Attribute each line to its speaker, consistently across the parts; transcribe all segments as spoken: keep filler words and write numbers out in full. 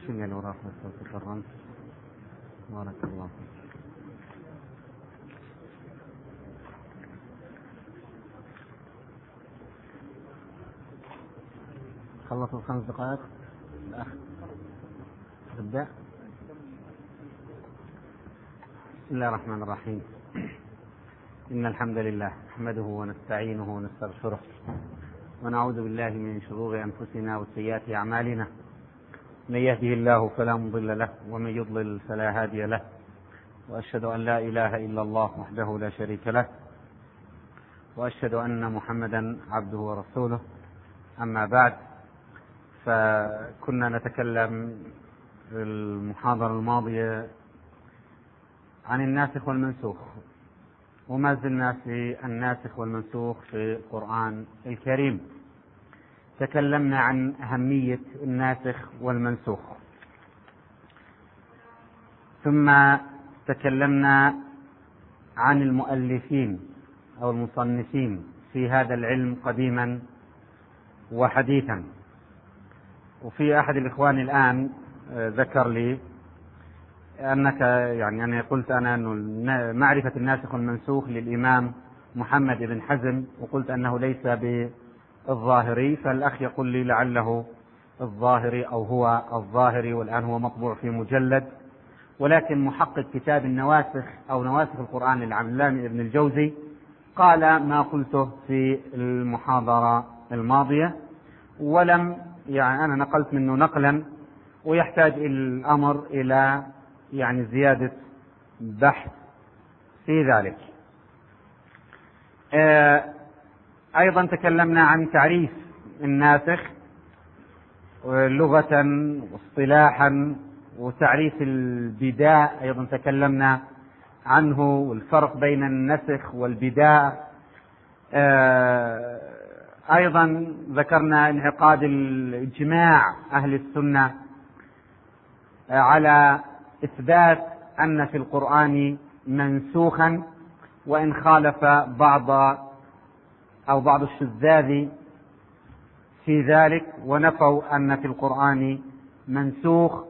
Speaker 1: شو اللي وراك بس تكرمت؟ بارك الله فيك. خلصوا الخمس دقائق الأخ تبدأ. بسم الله الرحمن الرحيم. إن الحمد لله نحمده ونستعينه ونستغفره ونعوذ بالله من شرور أنفسنا وسيئات أعمالنا. من يهده الله فلا مضل له ومن يضلل فلا هادي له، وأشهد أن لا إله إلا الله وحده لا شريك له، وأشهد أن محمدا عبده ورسوله. أما بعد، فكنا نتكلم في المحاضرة الماضية عن الناسخ والمنسوخ، وما زلنا في الناسخ والمنسوخ في القرآن الكريم. تكلمنا عن أهمية الناسخ والمنسوخ، ثم تكلمنا عن المؤلفين أو المصنفين في هذا العلم قديما وحديثا. وفي أحد الإخوان الآن ذكر لي أنك يعني أنا قلت أنا أنه معرفة الناسخ والمنسوخ للإمام محمد بن حزم، وقلت أنه ليس بالظاهري، فالأخ يقول لي لعله الظاهري أو هو الظاهري، والآن هو مطبوع في مجلد. ولكن محقق كتاب النواسخ أو نواسخ القرآن للعلامة ابن الجوزي قال ما قلته في المحاضرة الماضية، ولم يعني أنا نقلت منه نقلا، ويحتاج الأمر إلى يعني زيادة بحث في ذلك. أيضا تكلمنا عن تعريف الناسخ لغة واصطلاحا، وتعريف البداء أيضا تكلمنا عنه، والفرق بين النسخ والبداء. أيضا ذكرنا انعقاد الإجماع أهل السنة على إثبات أن في القرآن منسوخا، وإن خالف بعض أو بعض الشذاذ في ذلك ونفوا أن في القرآن منسوخ.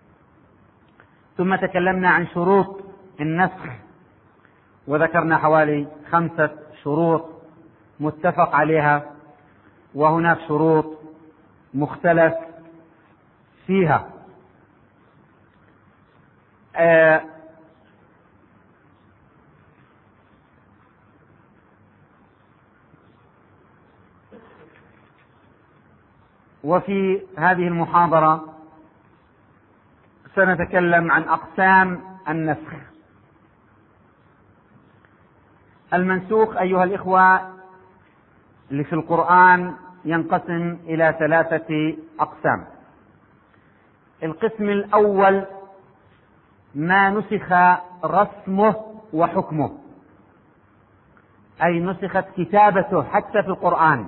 Speaker 1: ثم تكلمنا عن شروط النسخ، وذكرنا حوالي خمسة شروط متفق عليها، وهناك شروط مختلف فيها. آه وفي هذه المحاضرة سنتكلم عن أقسام النسخ. المنسوخ أيها الإخوة اللي في القرآن ينقسم إلى ثلاثة أقسام. القسم الأول ما نسخ رسمه وحكمه، أي نسخت كتابته حتى في القرآن،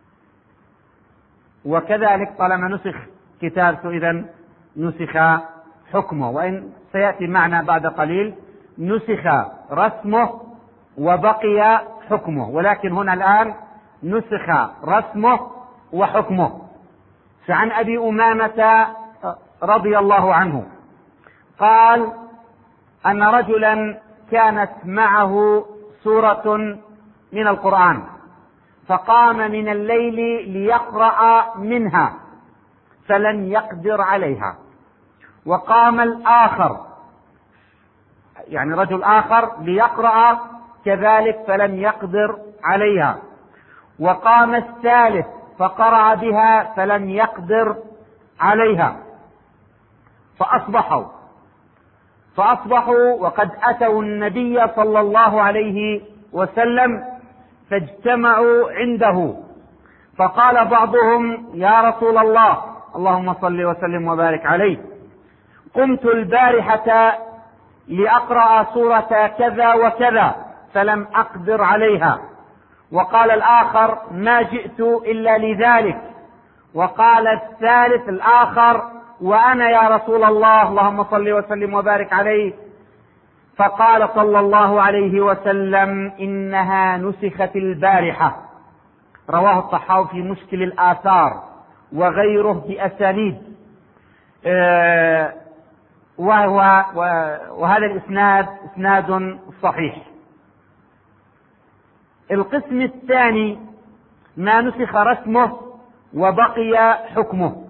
Speaker 1: وكذلك طالما نسخ كتابته إذن نسخ حكمه، وإن سيأتي معنا بعد قليل نسخ رسمه وبقي حكمه، ولكن هنا الآن نسخ رسمه وحكمه. فعن أبي أمامة رضي الله عنه قال أن رجلا كانت معه سورة من القرآن، فقام من الليل ليقرأ منها فلم يقدر عليها، وقام الآخر يعني رجل آخر ليقرأ كذلك فلم يقدر عليها، وقام الثالث فقرأ بها فلم يقدر عليها، فأصبحوا فأصبحوا وقد أتوا النبي صلى الله عليه وسلم فاجتمعوا عنده، فقال بعضهم يا رسول الله اللهم صل وسلم وبارك عليه، قمت البارحة لأقرأ سورة كذا وكذا فلم أقدر عليها. وقال الآخر ما جئت إلا لذلك. وقال الثالث الآخر وأنا يا رسول الله اللهم صل وسلم وبارك عليه. فقال صلى الله عليه وسلم إنها نسخت البارحة. رواه الطحاوي في مشكل الآثار وغيره بأسانيد. وهو وهذا الإسناد إسناد صحيح. القسم الثاني ما نسخ رسمه وبقي حكمه.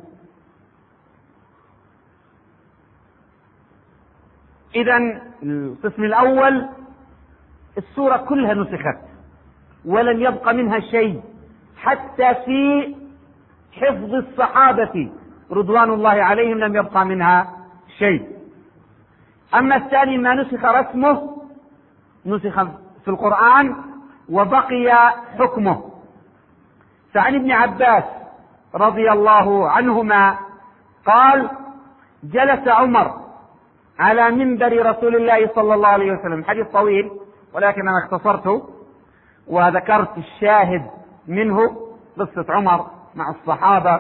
Speaker 1: إذن القسم الأول السورة كلها نسخت ولم يبق منها شيء، حتى في حفظ الصحابة رضوان الله عليهم لم يبقى منها شيء. أما الثاني ما نسخ رسمه، نسخ في القرآن وبقي حكمه. فعن ابن عباس رضي الله عنهما قال: جلس عمر على منبر رسول الله صلى الله عليه وسلم، حديث طويل ولكن أنا اختصرته وذكرت الشاهد منه، قصة عمر مع الصحابة.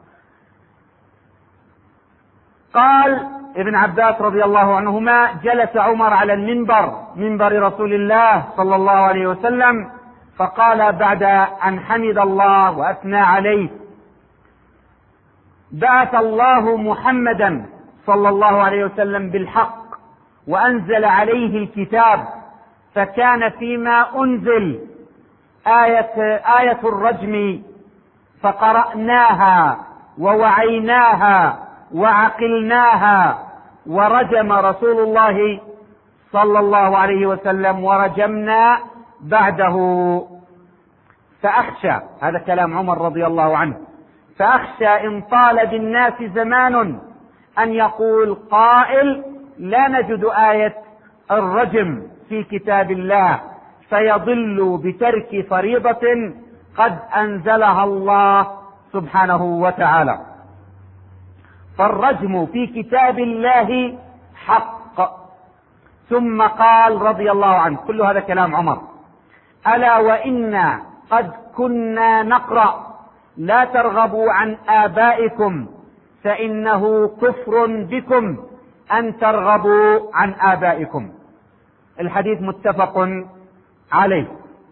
Speaker 1: قال ابن عباس رضي الله عنهما: جلس عمر على المنبر، منبر رسول الله صلى الله عليه وسلم، فقال بعد أن حمد الله وأثنى عليه: بعث الله محمدا صلى الله عليه وسلم بالحق وأنزل عليه الكتاب، فكان فيما أنزل آية, آية الرجم، فقرأناها ووعيناها وعقلناها، ورجم رسول الله صلى الله عليه وسلم ورجمنا بعده. فأخشى، هذا كلام عمر رضي الله عنه، فأخشى إن طال بالناس زمان أن يقول قائل: لا نجد آية الرجم في كتاب الله، فيضل بترك فريضة قد أنزلها الله سبحانه وتعالى. فالرجم في كتاب الله حق. ثم قال رضي الله عنه، كل هذا كلام عمر: ألا وإنا قد كنا نقرأ: لا ترغبوا عن آبائكم فإنه كفر بكم أن ترغبوا عن آبائكم. الحديث متفق عليه.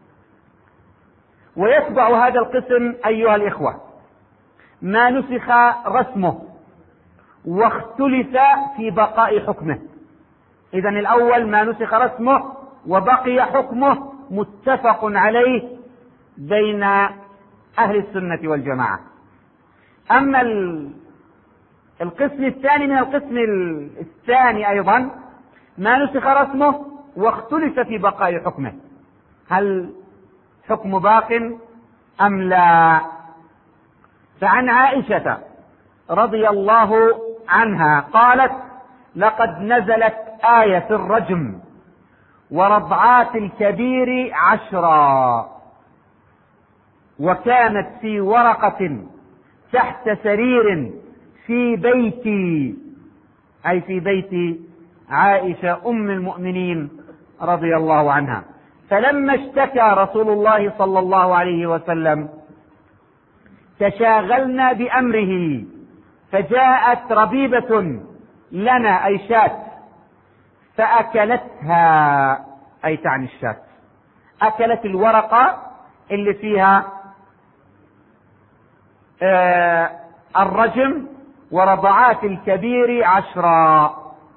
Speaker 1: ويتبع هذا القسم أيها الإخوة ما نسخ رسمه واختلف في بقاء حكمه. إذن الأول ما نسخ رسمه وبقي حكمه متفق عليه بين أهل السنة والجماعة. أما القسم الثاني من القسم الثاني أيضا ما نسخ رسمه واختلف في بقاء حكمه، هل حكم باق أم لا؟ فعن عائشة رضي الله عنها قالت: لقد نزلت آية الرجم ورضعات الكبير عشرا، وكانت في ورقة تحت سرير في بيتي، أي في بيت عائشة أم المؤمنين رضي الله عنها. فلما اشتكى رسول الله صلى الله عليه وسلم تشاغلنا بأمره، فجاءت ربيبة لنا أي شاة فأكلتها، أي تعني الشاة، أكلت الورقة اللي فيها آه الرجم ورضعات الكبير عشرا.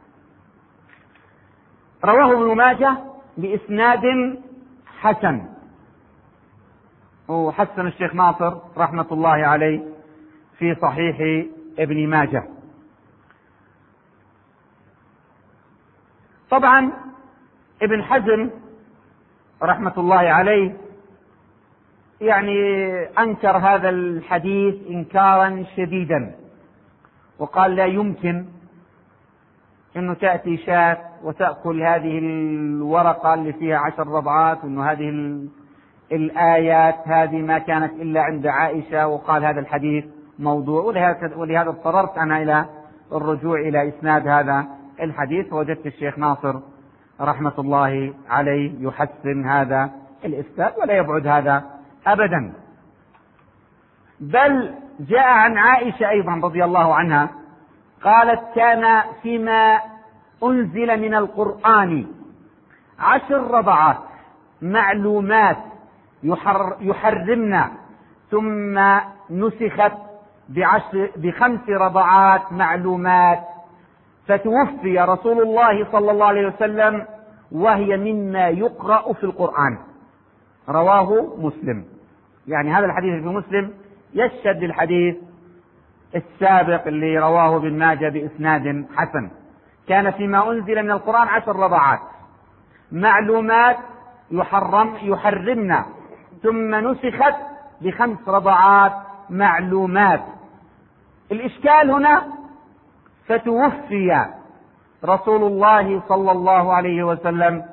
Speaker 1: رواه ابن ماجه بإسناد حسن، وحسن الشيخ ناصر رحمة الله عليه في صحيح ابن ماجه. طبعا ابن حزم رحمة الله عليه يعني أنكر هذا الحديث إنكارا شديدا، وقال لا يمكن أنه تأتي شاة وتأكل هذه الورقة اللي فيها عشر رضعات، وأنه هذه الآيات هذه ما كانت إلا عند عائشة، وقال هذا الحديث موضوع. ولهذا اضطررت أنا إلى الرجوع إلى إسناد هذا الحديث، ووجدت الشيخ ناصر رحمة الله عليه يحسن هذا الإسناد ولا يبعد هذا أبدا. بل جاء عن عائشة أيضا رضي الله عنها قالت: كان فيما أنزل من القرآن عشر رضعات معلومات يحر يحرمنا، ثم نسخت بعشر بخمس رضعات معلومات، فتوفي رسول الله صلى الله عليه وسلم وهي مما يقرأ في القرآن. رواه مسلم. يعني هذا الحديث في مسلم يشهد للحديث السابق اللي رواه ابن ماجه بإسناد حسن. كان فيما أنزل من القرآن عشر رضعات معلومات يحرم يحرمنا، ثم نسخت بخمس رضعات معلومات. الإشكال هنا فتوفي رسول الله صلى الله عليه وسلم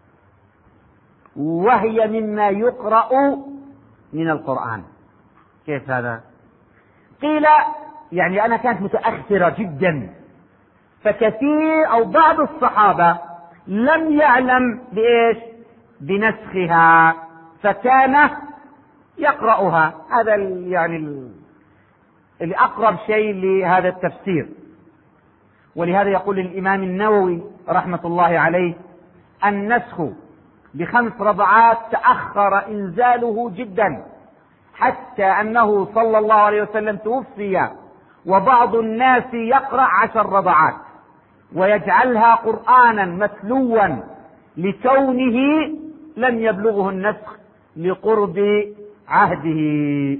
Speaker 1: وهي مما يقرأ من القرآن. كيف هذا؟ قيل يعني أنا كانت متأخرة جدا، فكثير أو بعض الصحابة لم يعلم بإيش؟ بنسخها، فكان يقرأها. هذا يعني اللي أقرب شيء لهذا التفسير. ولهذا يقول الإمام النووي رحمة الله عليه: النسخ بخمس رضعات تأخر إنزاله جدا، حتى أنه صلى الله عليه وسلم توفي وبعض الناس يقرأ عشر رضعات ويجعلها قرآنا متلوا لكونه لم يبلغه النسخ لقرب عهده.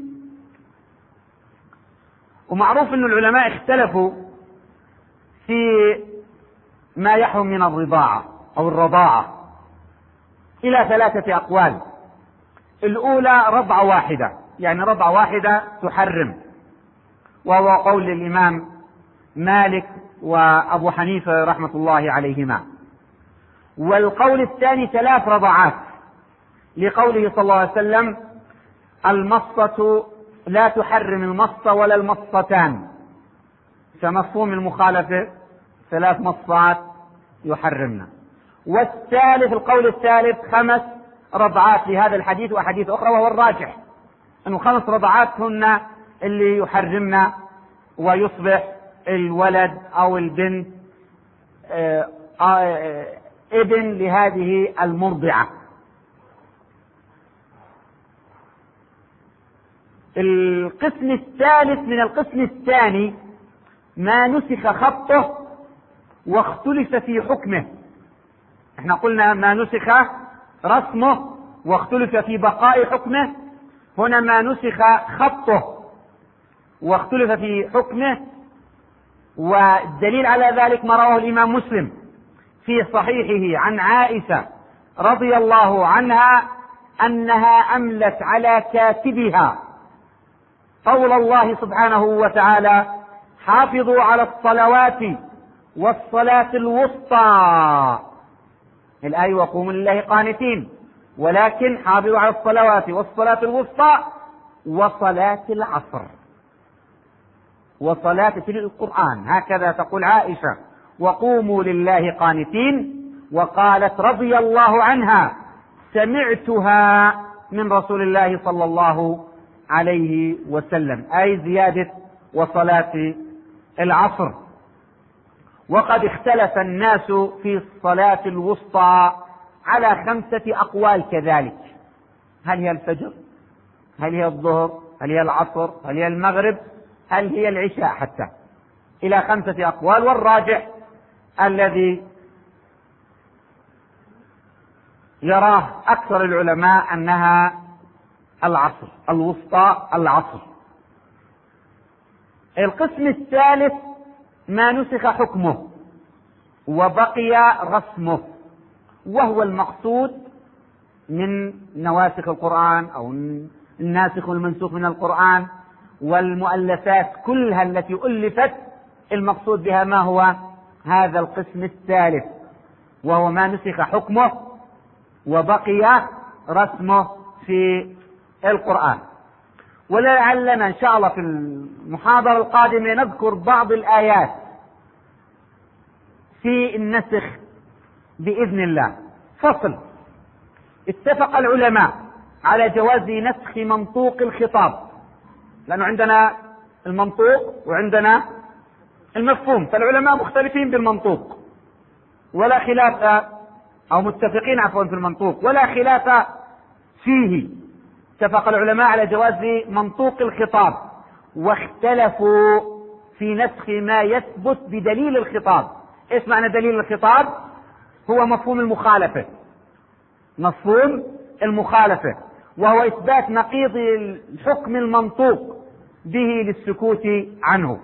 Speaker 1: ومعروف أن العلماء اختلفوا في ما يحرم من الرضاعة أو الرضاعة إلى ثلاثة أقوال. الأولى رضعة واحدة، يعني رضعة واحدة تحرم، وهو قول الإمام مالك وأبو حنيفة رحمة الله عليهما. والقول الثاني ثلاث رضعات، لقوله صلى الله عليه وسلم: المصة لا تحرم المصة ولا المصتان، كمفهوم المخالفة ثلاث مصات يحرمنا. والثالث القول الثالث خمس رضعات لهذا الحديث وحديث أخرى، وهو الراجح أنه خمس رضعات هن اللي يحرمنا، ويصبح الولد أو البنت آآ آآ ابن لهذه المرضعة. القسم الثالث من القسم الثاني ما نسخ خطه واختلف في حكمه. احنا قلنا ما نسخ رسمه واختلف في بقاء حكمه، هنا ما نسخ خطه واختلف في حكمه. والدليل على ذلك ما رواه الإمام مسلم في صحيحه عن عائشة رضي الله عنها أنها أملت على كاتبها قول الله سبحانه وتعالى: حافظوا على الصلوات والصلاة الوسطى، الآية وقوموا لله قانتين، ولكن حافظوا على الصلوات والصلاة الوسطى وصلاة العصر. وصلاة في القرآن هكذا تقول عائشة: وقوموا لله قانتين. وقالت رضي الله عنها: سمعتها من رسول الله صلى الله عليه وسلم، أي زيادة وصلاة العصر. وقد اختلف الناس في الصلاة الوسطى على خمسة أقوال كذلك: هل هي الفجر؟ هل هي الظهر؟ هل هي العصر؟ هل هي المغرب؟ هل هي العشاء؟ حتى إلى خمسة أقوال. والراجح الذي يراه أكثر العلماء أنها العصر، الوسطى العصر. القسم الثالث ما نسخ حكمه وبقي رسمه، وهو المقصود من نواسخ القرآن أو الناسخ والمنسوخ من القرآن والمؤلفات كلها التي ألفت، المقصود بها ما هو هذا القسم الثالث، وهو ما نسخ حكمه وبقي رسمه في القرآن. ولعلنا إن شاء الله في المحاضرة القادمة نذكر بعض الآيات في النسخ بإذن الله. فصل: اتفق العلماء على جواز نسخ منطوق الخطاب، لأنه عندنا المنطوق وعندنا المفهوم، فالعلماء مختلفين بالمنطوق ولا خلاف، أو متفقين عفوا في المنطوق ولا خلاف فيه. اتفق العلماء على جواز منطوق الخطاب، واختلفوا في نسخ ما يثبت بدليل الخطاب. ايش معنى دليل الخطاب؟ هو مفهوم المخالفة، مفهوم المخالفة، وهو إثبات نقيض الحكم المنطوق به للسكوت عنه.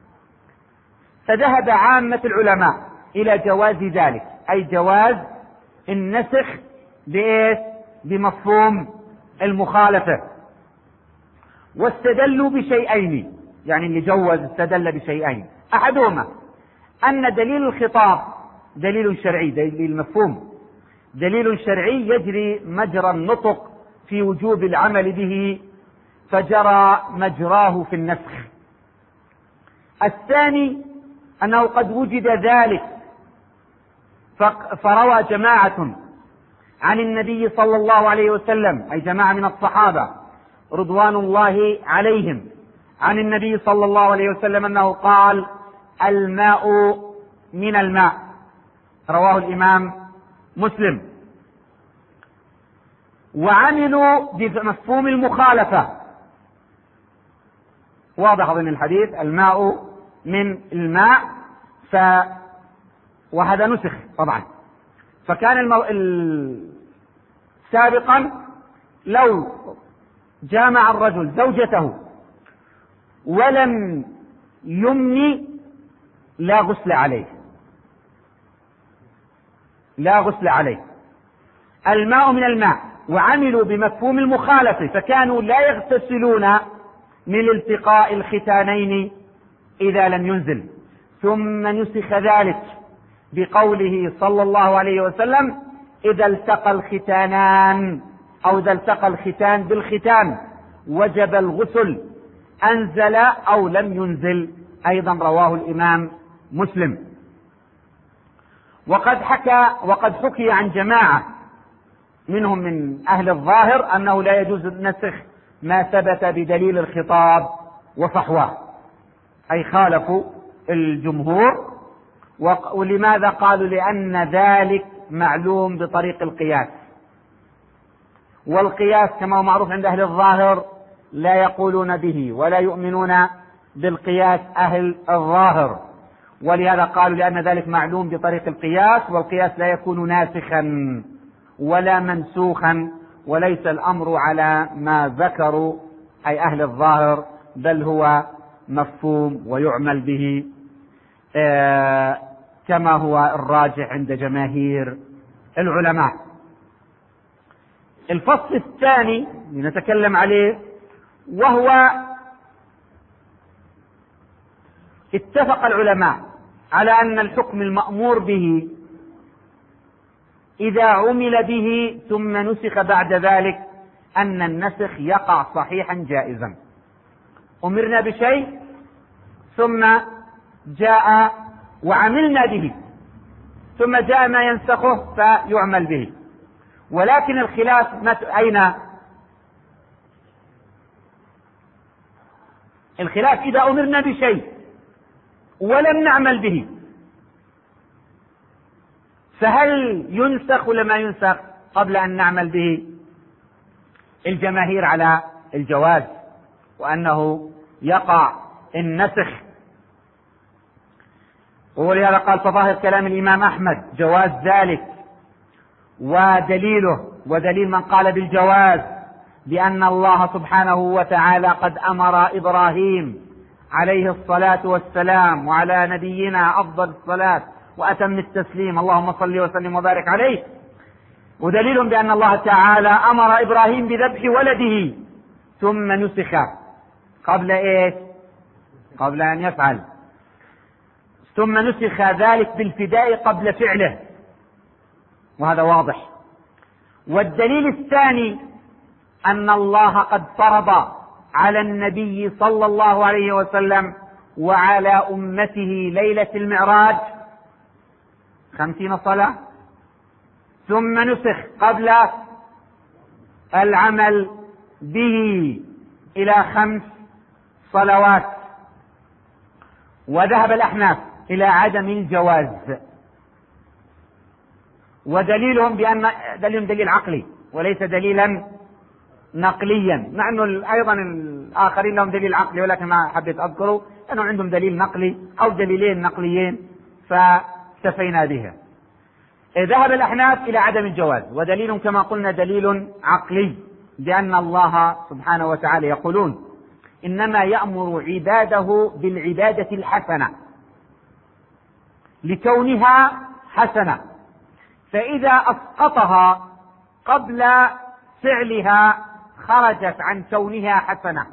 Speaker 1: فذهب عامة العلماء إلى جواز ذلك، أي جواز النسخ بإيش؟ بمفهوم المخالفة. واستدلوا بشيئين، يعني اللي جوز استدل بشيئين: أحدهما أن دليل الخطاب دليل شرعي، دليل مفهوم، دليل شرعي يجري مجرى النطق في وجوب العمل به، فجرى مجراه في النسخ. الثاني أنه قد وجد ذلك فروى جماعة عن النبي صلى الله عليه وسلم، أي جماعة من الصحابة رضوان الله عليهم، عن النبي صلى الله عليه وسلم أنه قال: الماء من الماء، رواه الإمام مسلم. وعملوا بمفهوم المخالفة. واضح أظن الحديث، الماء من الماء، ف وهذا نسخ طبعا. فكان المو... ال... سابقا لو جامع الرجل زوجته ولم يمني لا غسل عليه، لا غسل عليه. الماء من الماء، وعملوا بمفهوم المخالفة، فكانوا لا يغتسلون من التقاء الختانين إذا لم ينزل. ثم نسخ ذلك بقوله صلى الله عليه وسلم: إذا التقى الختانان أو إذا التقى الختان بالختان وجب الغسل، أنزل أو لم ينزل. أيضا رواه الإمام مسلم. وقد حكى وقد حكي عن جماعة منهم من أهل الظاهر أنه لا يجوز النسخ ما ثبت بدليل الخطاب وفحواه، أي خالفوا الجمهور. ولماذا قالوا؟ لأن ذلك معلوم بطريق القياس، والقياس كما هو معروف عند أهل الظاهر لا يقولون به ولا يؤمنون بالقياس أهل الظاهر، ولهذا قالوا لأن ذلك معلوم بطريق القياس، والقياس لا يكون ناسخا ولا منسوخا، وليس الأمر على ما ذكروا أي أهل الظاهر، بل هو مفهوم ويعمل به آه كما هو الراجح عند جماهير العلماء. الفصل الثاني نتكلم عليه، وهو اتفق العلماء على أن الحكم المأمور به إذا عمل به ثم نسخ بعد ذلك أن النسخ يقع صحيحا جائزا. أمرنا بشيء ثم جاء وعملنا به، ثم جاء ما ينسخه فيعمل به. ولكن الخلاف أين؟ الخلاف إذا أمرنا بشيء ولم نعمل به، فهل ينسخ ولا ما ينسخ قبل أن نعمل به؟ الجماهير على الجواز، وأنه يقع النسخ. ولهذا قال فظاهر كلام الإمام أحمد جواز ذلك، ودليله ودليل من قال بالجواز بأن الله سبحانه وتعالى قد أمر إبراهيم عليه الصلاة والسلام وعلى نبينا أفضل الصلاة وأتم التسليم، اللهم صل وسلم وبارك عليه. ودليل بأن الله تعالى أمر إبراهيم بذبح ولده ثم نسخ قبل إيش؟ قبل أن يفعل، ثم نسخ ذلك بالفداء قبل فعله، وهذا واضح. والدليل الثاني أن الله قد فرض على النبي صلى الله عليه وسلم وعلى أمته ليلة المعراج خمسين صلاة، ثم نسخ قبل العمل به إلى خمس صلوات. وذهب الأحناف إلى عدم الجواز، ودليلهم بأن دليل دليل عقلي وليس دليلا نقليا، مع أنه أيضا الآخرين لهم دليل عقلي ولكن ما حبيت أذكره أنه عندهم دليل نقلي أو دليلين نقليين فاكتفينا بها. ذهب الأحناف إلى عدم الجواز، ودليل كما قلنا دليل عقلي، لأن الله سبحانه وتعالى يقولون إنما يأمر عباده بالعبادة الحسنة لكونها حسنة، فإذا أسقطها قبل فعلها خرجت عن كونها حسنة،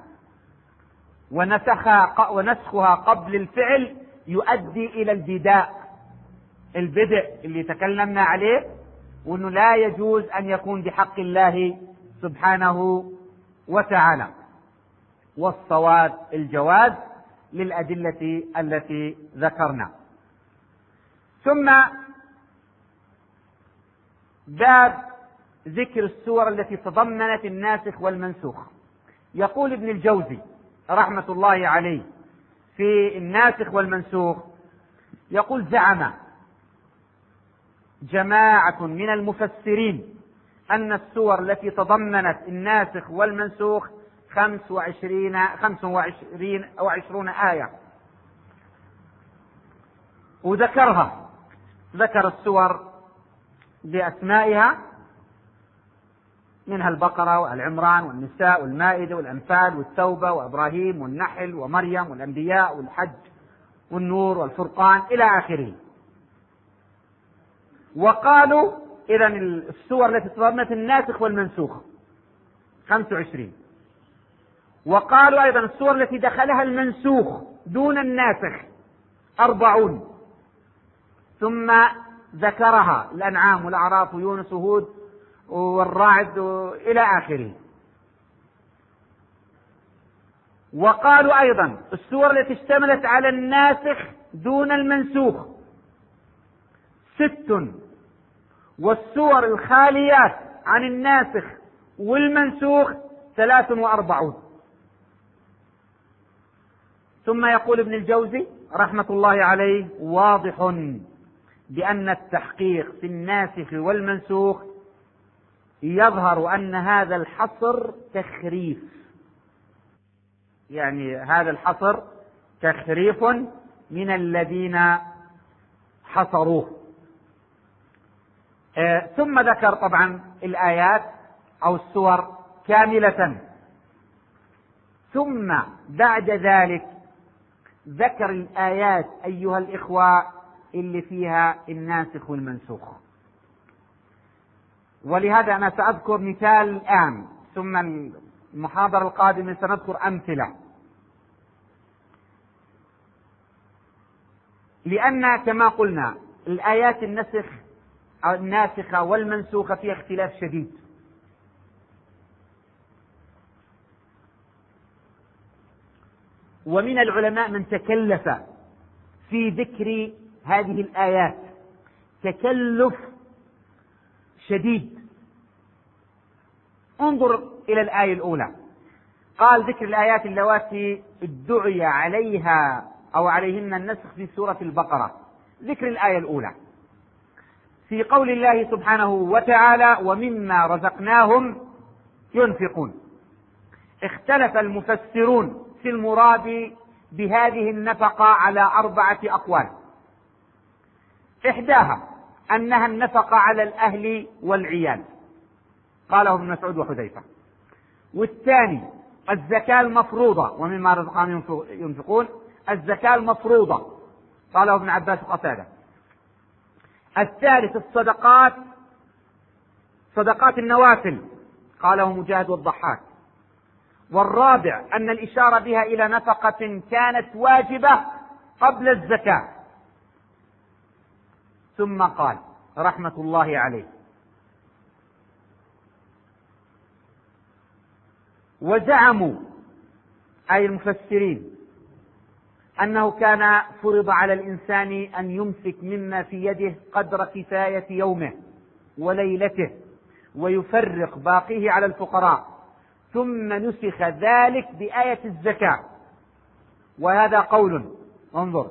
Speaker 1: ونسخها قبل الفعل يؤدي إلى البداء، البدء اللي تكلمنا عليه، وأنه لا يجوز أن يكون بحق الله سبحانه وتعالى. والصواب الجواز للأدلة التي ذكرنا. ثم باب ذكر السور التي تضمنت الناسخ والمنسوخ. يقول ابن الجوزي رحمة الله عليه في الناسخ والمنسوخ، يقول: زعم جماعة من المفسرين أن السور التي تضمنت الناسخ والمنسوخ خمس وعشرين خمس وعشرين أو عشرون آية، وذكرها، ذكر السور بأسمائها، منها البقرة والعمران والنساء والمائدة والأنفال والتوبة وإبراهيم والنحل ومريم والأنبياء والحج والنور والفرقان إلى آخره. وقالوا إذن السور التي تضمنت الناسخ والمنسوخ خمس وعشرين، وقالوا أيضا السور التي دخلها المنسوخ دون الناسخ أربعون، ثم ذكرها الأنعام والأعراف ويونس وهود والرعد إلى آخره. وقالوا أيضا السور التي اشتملت على الناسخ دون المنسوخ ست، والسور الخاليات عن الناسخ والمنسوخ ثلاث وأربعون. ثم يقول ابن الجوزي رحمة الله عليه: واضح بأن التحقيق في الناسخ والمنسوخ يظهر أن هذا الحصر تخريف، يعني هذا الحصر تخريف من الذين حصروه. آه ثم ذكر طبعا الآيات أو السور كاملة، ثم بعد ذلك ذكر الآيات أيها الإخوة اللي فيها الناسخ والمنسوخ. ولهذا أنا سأذكر مثال الآن، ثم المحاضرة القادمة سنذكر أمثلة، لأن كما قلنا الآيات النسخ الناسخة والمنسوخة فيها اختلاف شديد. ومن العلماء من تكلف في ذكر هذه الآيات تكلف شديد. انظر إلى الآية الأولى، قال: ذكر الآيات اللواتي ادعي عليها أو عليهن النسخ في سورة البقرة. ذكر الآية الأولى في قول الله سبحانه وتعالى: ومما رزقناهم ينفقون. اختلف المفسرون في المراد بهذه النفقة على أربعة أقوال. إحداها أنها النفقة على الأهل والعيال، قاله ابن مسعود وحذيفة. والثاني الزكاة المفروضة، ومما رزقناهم ينفقون الزكاة المفروضة، قاله ابن عباس وقتادة. الثالث الصدقات، صدقات النوافل، قاله مجاهد والضحاك. والرابع أن الإشارة بها إلى نفقة كانت واجبة قبل الزكاة. ثم قال رحمة الله عليه: وزعموا أي المفسرين أنه كان فرض على الإنسان أن يمسك مما في يده قدر كفاية يومه وليلته ويفرق باقيه على الفقراء، ثم نسخ ذلك بآية الزكاة. وهذا قول انظر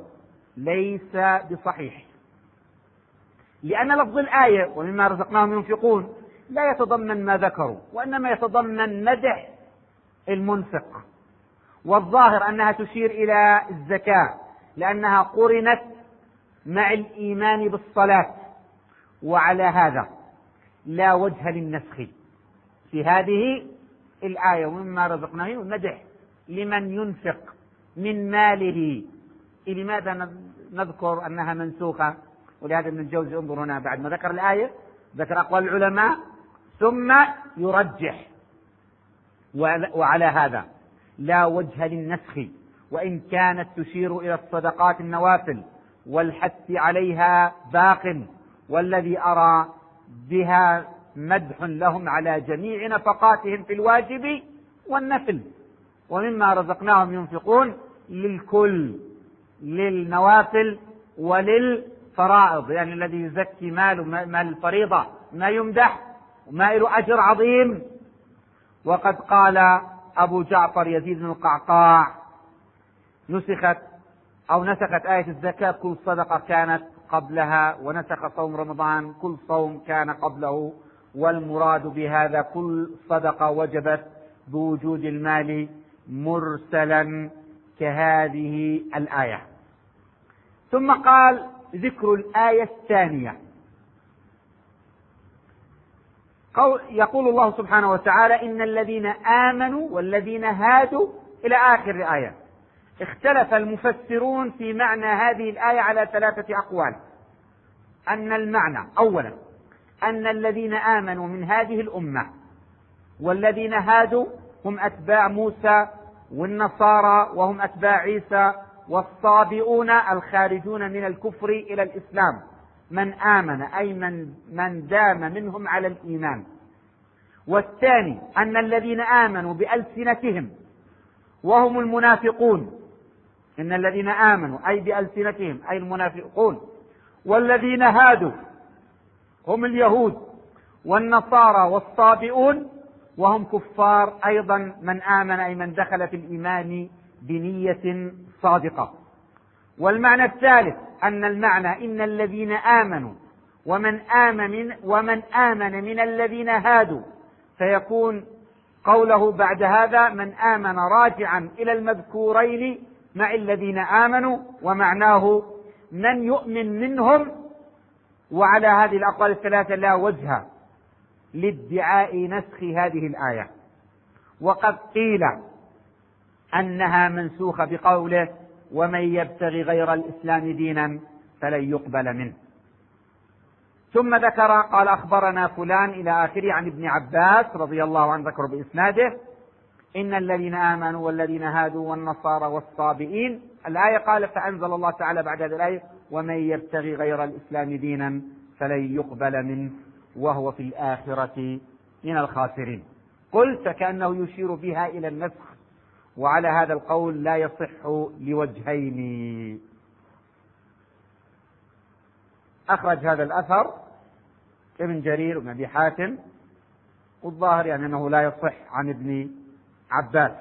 Speaker 1: ليس بصحيح، لأن لفظ الآية ومما رزقناهم ينفقون لا يتضمن ما ذكروا، وإنما يتضمن مدح المنفق، والظاهر أنها تشير إلى الزكاة لأنها قرنت مع الإيمان بالصلاة. وعلى هذا لا وجه للنسخ في هذه الآية. ومما رزقناه مدح لمن ينفق من ماله. لماذا نذكر أنها منسوخة؟ ولهذا ابن الجوزي انظر هنا بعد ما ذكر الآية ذكر أقوال العلماء ثم يرجح. وعلى هذا لا وجه للنسخ، وإن كانت تشير إلى الصدقات النوافل والحث عليها باق، والذي أرى بها مدح لهم على جميع نفقاتهم في الواجب والنفل. ومما رزقناهم ينفقون للكل، للنوافل وللفرائض، يعني الذي يزكي ماله مال الفريضة ما يمدح وما له أجر عظيم. وقد قال أبو جعفر يزيد بن القعقاع نسخت أو نسخت آية الزكاة كل صدقة كانت قبلها، ونسخ صوم رمضان كل صوم كان قبله، والمراد بهذا كل صدقة وجبت بوجود المال مرسلا كهذه الآية. ثم قال ذكر الآية الثانية. يقول الله سبحانه وتعالى إن الذين آمنوا والذين هادوا إلى آخر الآية. اختلف المفسرون في معنى هذه الآية على ثلاثة أقوال. أن المعنى أولا أن الذين آمنوا من هذه الأمة والذين هادوا هم أتباع موسى، والنصارى وهم أتباع عيسى، والصابئون الخارجون من الكفر إلى الإسلام. من آمن أي من, من دام منهم على الإيمان. والثاني أن الذين آمنوا بألسنتهم وهم المنافقون، إن الذين آمنوا أي بألسنتهم أي المنافقون، والذين هادوا هم اليهود والنصارى والصابئون وهم كفار أيضا. من آمن أي من دخل في الإيمان بنية صادقة. والمعنى الثالث أن المعنى إن الذين آمنوا ومن آمن من, ومن آمن من الذين هادوا، فيكون قوله بعد هذا من آمن راجعا إلى المذكورين مع الذين آمنوا، ومعناه من يؤمن منهم. وعلى هذه الأقوال الثلاثة لا وجه لادعاء نسخ هذه الآية. وقد قيل أنها منسوخة بقوله ومن يبتغي غير الإسلام دينا فلن يقبل منه. ثم ذكر قال أخبرنا فلان إلى آخره عن ابن عباس رضي الله عنه ذكر بإسناده إن الذين آمنوا والذين هادوا والنصارى والصابئين. الآية قال فأنزل الله تعالى بعد هذه الآية ومن يبتغي غير الإسلام دينا فلن يقبل منه وهو في الآخرة من الخاسرين. قلت كأنه يشير بها إلى النسخ، وعلى هذا القول لا يصح لوجهين. أخرج هذا الأثر ابن جرير وابن أبي حاتم، والظاهر يعني أنه لا يصح عن ابن عباس.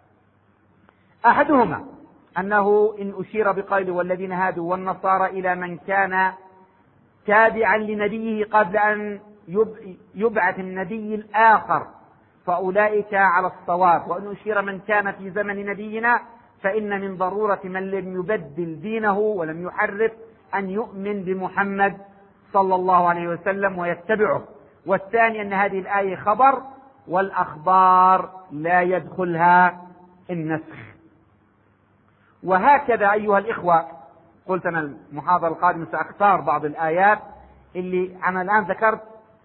Speaker 1: أحدهما أنه إن أشير بقوله والذين هادوا والنصارى إلى من كان تابعا لنبيه قبل أن يبعث النبي الآخر فأولئك على الصواب. وأن أشير من كان في زمن نبينا فإن من ضرورة من لم يبدل دينه ولم يحرف أن يؤمن بمحمد صلى الله عليه وسلم ويتبعه. والثاني أن هذه الآية خبر، والأخبار لا يدخلها النسخ. وهكذا أيها الإخوة، قلت أنا المحاضرة القادمة سأختار بعض الآيات اللي أنا الآن ذكرت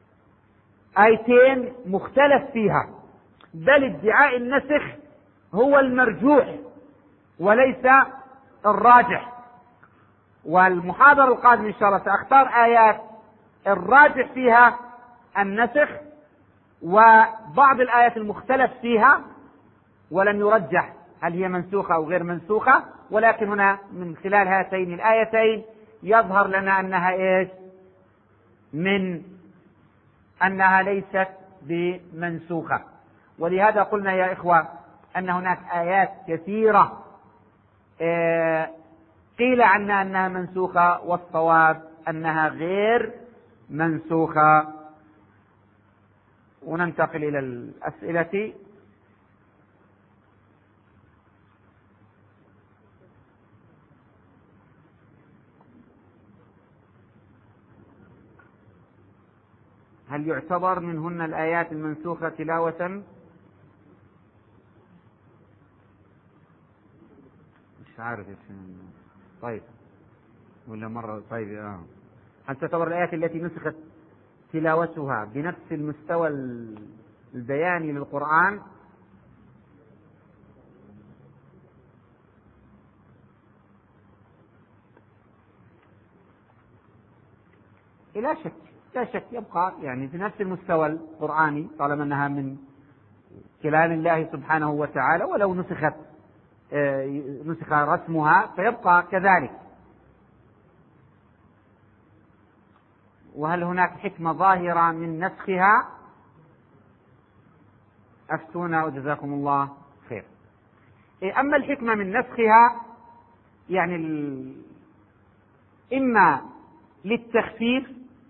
Speaker 1: آيتين مختلف فيها، بل ادعاء النسخ هو المرجوح وليس الراجح. والمحاضرة القادمة إن شاء الله سأختار آيات الراجح فيها النسخ، وبعض الآيات المختلف فيها ولم يرجح هل هي منسوخة أو غير منسوخة. ولكن هنا من خلال هاتين الآيتين يظهر لنا أنها إيش؟ من أنها ليست بمنسوخة. ولهذا قلنا يا إخوة أن هناك آيات كثيرة قيل عنها أنها منسوخة، والصواب أنها غير منسوخة. وننتقل إلى الأسئلة. هل يعتبر منهن الآيات المنسوخة تلاوة؟ مش عارف. طيب ولا مرة. طيب آه. هل تعتبر الآيات التي نسخت تلاوتها بنفس المستوى البياني للقرآن؟ لا شك لا شك يبقى يعني في نفس المستوى القرآني طالما أنها من كلام الله سبحانه وتعالى، ولو نسخت نسخ رسمها فيبقى كذلك. وهل هناك حكمة ظاهرة من نسخها؟ أفتونا وجزاكم الله خير. أما الحكمة من نسخها يعني إما للتخفيف،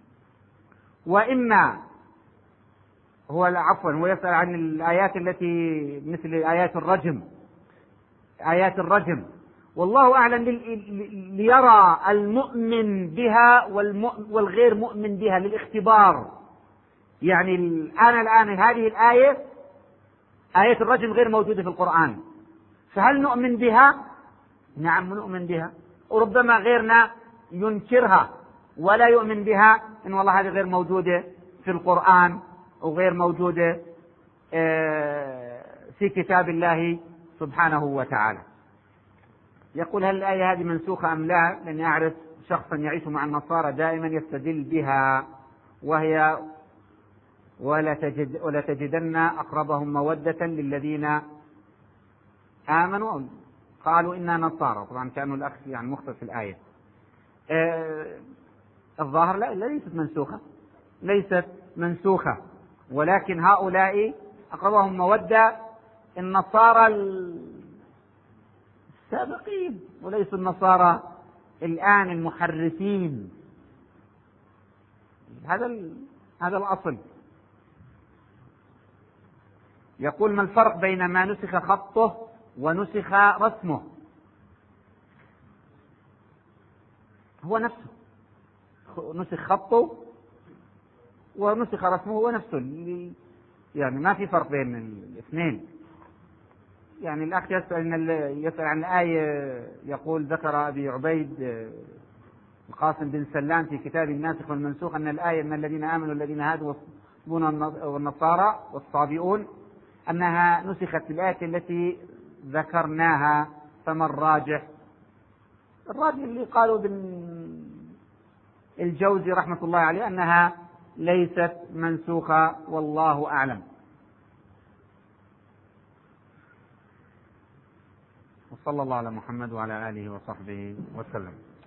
Speaker 1: وإما هو عفوا هو يسأل عن الآيات التي مثل آيات الرجم آيات الرجم والله أعلم ليرى المؤمن بها والغير مؤمن بها للاختبار. يعني الآن الآن هذه الآية آية الرجم غير موجودة في القرآن، فهل نؤمن بها؟ نعم نؤمن بها، وربما غيرنا ينكرها ولا يؤمن بها، إن والله هذه غير موجودة في القرآن وغير موجودة في كتاب الله سبحانه وتعالى. يقول هل الآية هذه منسوخة أم لا؟ لأني أعرف شخصا يعيش مع النصارى دائما يستدل بها، وهي ولا, تجد ولا تجدن أقربهم مودة للذين آمنوا قالوا إنا نصارى. طبعا كانوا الأخ يعني مختص في الآية. آه الظاهر لا ليست منسوخة ليست منسوخة ولكن هؤلاء أقربهم مودة النصارى السابقين وليس النصارى الآن المحرفين. هذا هذا الأصل. يقول ما الفرق بين ما نسخ خطه ونسخ رسمه؟ هو نفسه، نسخ خطه ونسخ رسمه هو نفسه، يعني ما في فرق بين الاثنين. يعني الأخ يسأل يسأل عن الآية، يقول ذكر أبي عبيد القاسم بن سلام في كتاب الناسخ والمنسوخ أن الآية من الذين آمنوا الذين هادوا والنصارى والصابئون أنها نسخت بالآية التي ذكرناها. فما الراجح؟ الراجح اللي قالوا بالجوزي رحمة الله عليه أنها ليست منسوخة والله أعلم. وصلى الله على محمد وعلى آله وصحبه وسلم.